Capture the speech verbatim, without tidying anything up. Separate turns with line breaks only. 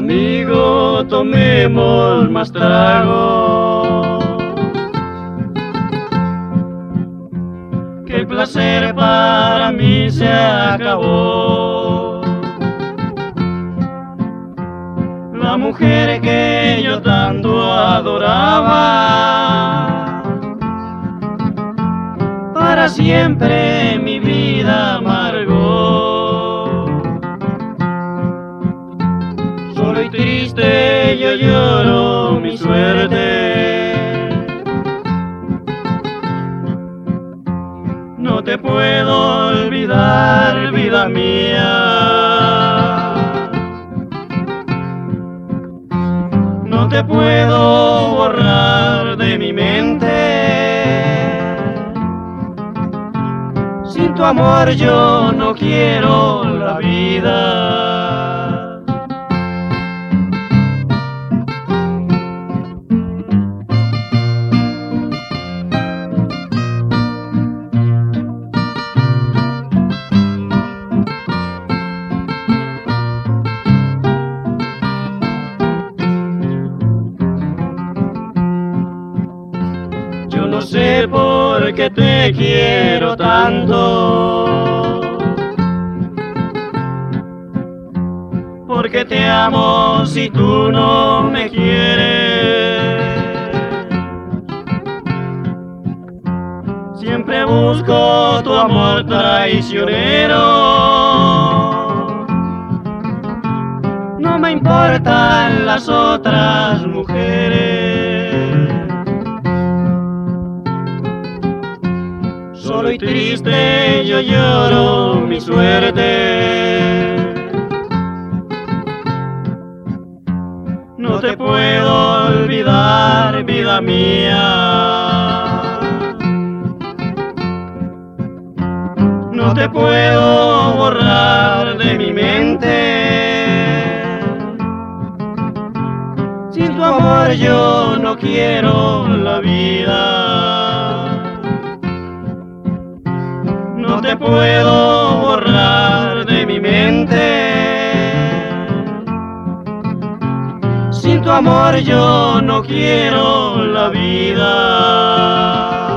Amigo, tomemos más trago, que el placer para mí se acabó. La mujer que yo tanto adoraba, para siempre mi vida amargó. Solo y triste yo lloro mi suerte, no te puedo olvidar, vida mía. No te puedo borrar de mi mente. Sin tu amor yo no quiero la vida. Yo no sé por qué te quiero tanto, porque te amo si tú no me quieres. Siempre busco tu amor traicionero, no me importan las otras mujeres. Solo y triste yo lloro mi suerte, no te puedo olvidar, vida mía. No te puedo borrar de mi mente. Sin tu amor yo no quiero la vida. No te puedo borrar de mi mente. Sin tu amor yo no quiero la vida.